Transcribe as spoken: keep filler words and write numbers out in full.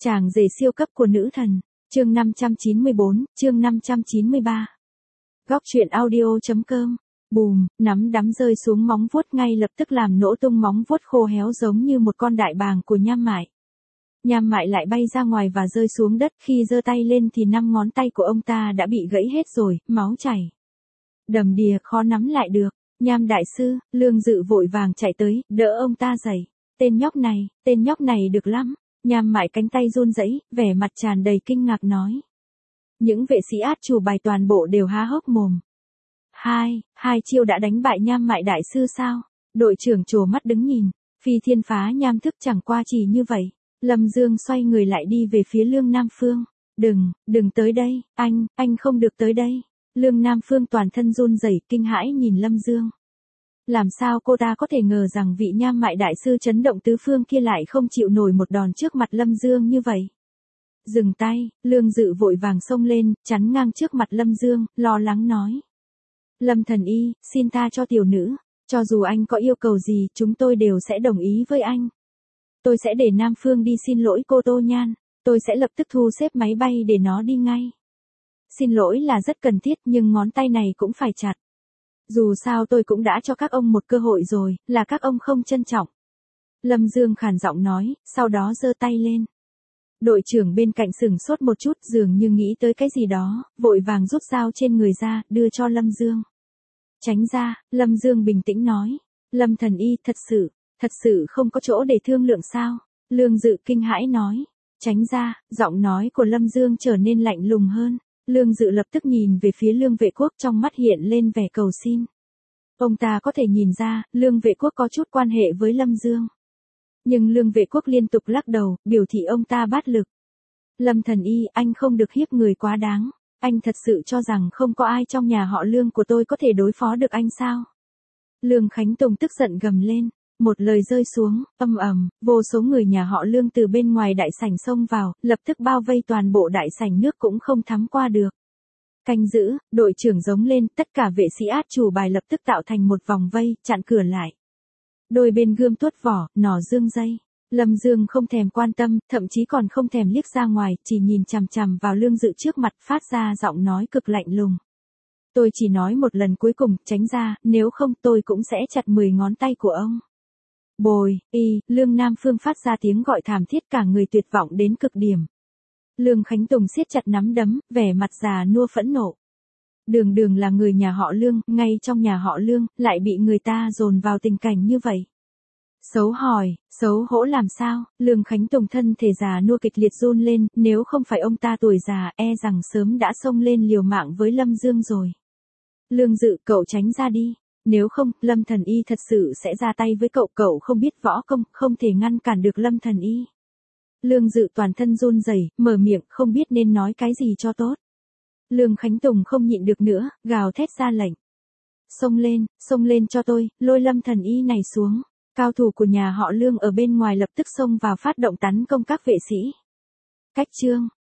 Chàng rể siêu cấp của nữ thần, chương năm trăm chín mươi bốn, chương năm trăm chín mươi ba. Góc truyện audio.com, bùm, nắm đấm rơi xuống móng vuốt ngay lập tức làm nổ tung móng vuốt khô héo giống như một con đại bàng của Nham Mại. Nham Mại lại bay ra ngoài và rơi xuống đất, khi giơ tay lên thì năm ngón tay của ông ta đã bị gãy hết rồi, máu chảy đầm đìa khó nắm lại được. Nham đại sư, Lương Dự vội vàng chạy tới, đỡ ông ta dậy. Tên nhóc này, tên nhóc này được lắm. Nham Mại cánh tay run rẩy, vẻ mặt tràn đầy kinh ngạc nói. Những vệ sĩ át chủ bài toàn bộ đều há hốc mồm. Hai, hai chiêu đã đánh bại Nham Mại đại sư sao? Đội trưởng trố mắt đứng nhìn, phi thiên phá nham thức chẳng qua chỉ như vậy. Lâm Dương xoay người lại đi về phía Lương Nam Phương. Đừng, đừng tới đây, anh, anh không được tới đây. Lương Nam Phương toàn thân run rẩy kinh hãi nhìn Lâm Dương. Làm sao cô ta có thể ngờ rằng vị Nham Mại đại sư chấn động tứ phương kia lại không chịu nổi một đòn trước mặt Lâm Dương như vậy. Dừng tay, Lương Dự vội vàng xông lên, chắn ngang trước mặt Lâm Dương, lo lắng nói. Lâm thần y, xin tha cho tiểu nữ, cho dù anh có yêu cầu gì chúng tôi đều sẽ đồng ý với anh. Tôi sẽ để Nam Phương đi xin lỗi cô Tô Nhan, tôi sẽ lập tức thu xếp máy bay để nó đi ngay. Xin lỗi là rất cần thiết nhưng ngón tay này cũng phải chặt. Dù sao tôi cũng đã cho các ông một cơ hội rồi, là các ông không trân trọng. Lâm Dương khàn giọng nói, sau đó giơ tay lên. Đội trưởng bên cạnh sửng sốt một chút dường như nghĩ tới cái gì đó, vội vàng rút dao trên người ra, đưa cho Lâm Dương. Tránh ra, Lâm Dương bình tĩnh nói. Lâm thần y, thật sự, thật sự không có chỗ để thương lượng sao? Lương Dự kinh hãi nói. Tránh ra, giọng nói của Lâm Dương trở nên lạnh lùng hơn. Lương Dự lập tức nhìn về phía Lương Vệ Quốc, trong mắt hiện lên vẻ cầu xin. Ông ta có thể nhìn ra, Lương Vệ Quốc có chút quan hệ với Lâm Dương. Nhưng Lương Vệ Quốc liên tục lắc đầu, biểu thị ông ta bát lực. Lâm thần y, anh không được hiếp người quá đáng. Anh thật sự cho rằng không có ai trong nhà họ Lương của tôi có thể đối phó được anh sao? Lương Khánh Tùng tức giận gầm lên. Một lời rơi xuống, âm ầm, vô số người nhà họ Lương từ bên ngoài đại sảnh xông vào, lập tức bao vây toàn bộ đại sảnh, nước cũng không thắng qua được. Canh giữ, đội trưởng giống lên, tất cả vệ sĩ át chủ bài lập tức tạo thành một vòng vây, chặn cửa lại. Đôi bên gươm tuốt vỏ, nỏ dương dây. Lâm Dương không thèm quan tâm, thậm chí còn không thèm liếc ra ngoài, chỉ nhìn chằm chằm vào Lương Dự trước mặt, phát ra giọng nói cực lạnh lùng. Tôi chỉ nói một lần cuối cùng, tránh ra, nếu không tôi cũng sẽ chặt mười ngón tay của ông. Bồi, y, Lương Nam Phương phát ra tiếng gọi thảm thiết, cả người tuyệt vọng đến cực điểm. Lương Khánh Tùng siết chặt nắm đấm, vẻ mặt già nua phẫn nộ. Đường đường là người nhà họ Lương, ngay trong nhà họ Lương, lại bị người ta dồn vào tình cảnh như vậy. Xấu hòi, xấu hổ làm sao? Lương Khánh Tùng thân thể già nua kịch liệt run lên, nếu không phải ông ta tuổi già, e rằng sớm đã xông lên liều mạng với Lâm Dương rồi. Lương Dự, cậu tránh ra đi. Nếu không, Lâm thần y thật sự sẽ ra tay với cậu, cậu không biết võ công, không thể ngăn cản được Lâm thần y. Lương Dự toàn thân run rẩy, mở miệng, không biết nên nói cái gì cho tốt. Lương Khánh Tùng không nhịn được nữa, gào thét ra lệnh. Xông lên, xông lên cho tôi, lôi Lâm thần y này xuống. Cao thủ của nhà họ Lương ở bên ngoài lập tức xông vào phát động tấn công các vệ sĩ. Cách chương,